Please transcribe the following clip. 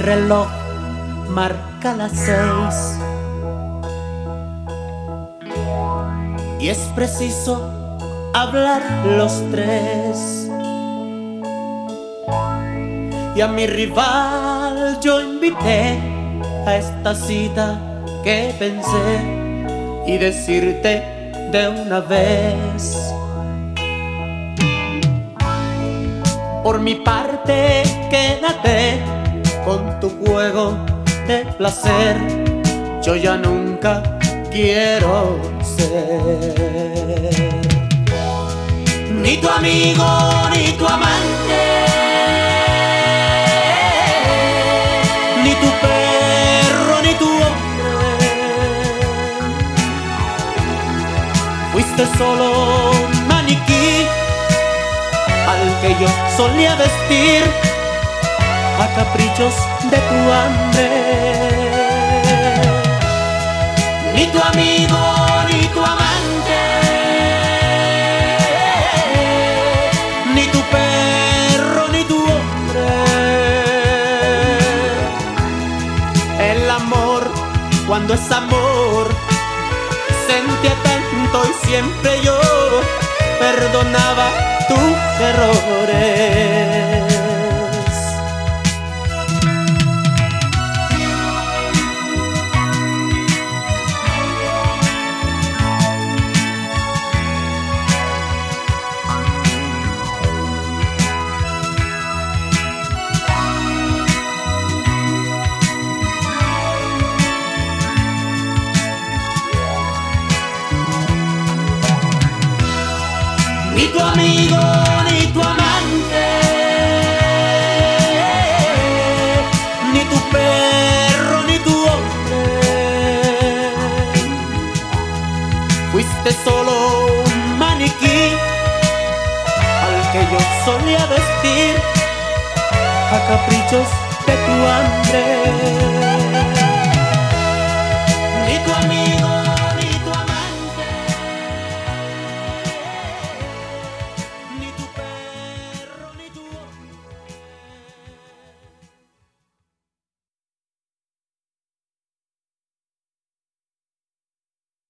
reloj marca las 6 y es preciso hablar los tres. Y a mi rival yo invité a esta cita que pensé y decirte de una vez. Por mi parte, quédate con tu juego de placer. Yo ya nunca quiero ser ni tu amigo ni tu amante, ni tu perro ni tu hombre. Fuiste solo un maniquí al que yo solía vestir a caprichos de tu hambre. Ni tu amigo ni tu amante, ni tu perro ni tu hombre. El amor, cuando es amor, sentía tanto y siempre yo perdonaba tus errores. Ni tu amigo ni tu amante, ni tu perro ni tu hombre. Fuiste solo un maniquí al que yo solía vestir a caprichos de tu hambre. Ni tu amigo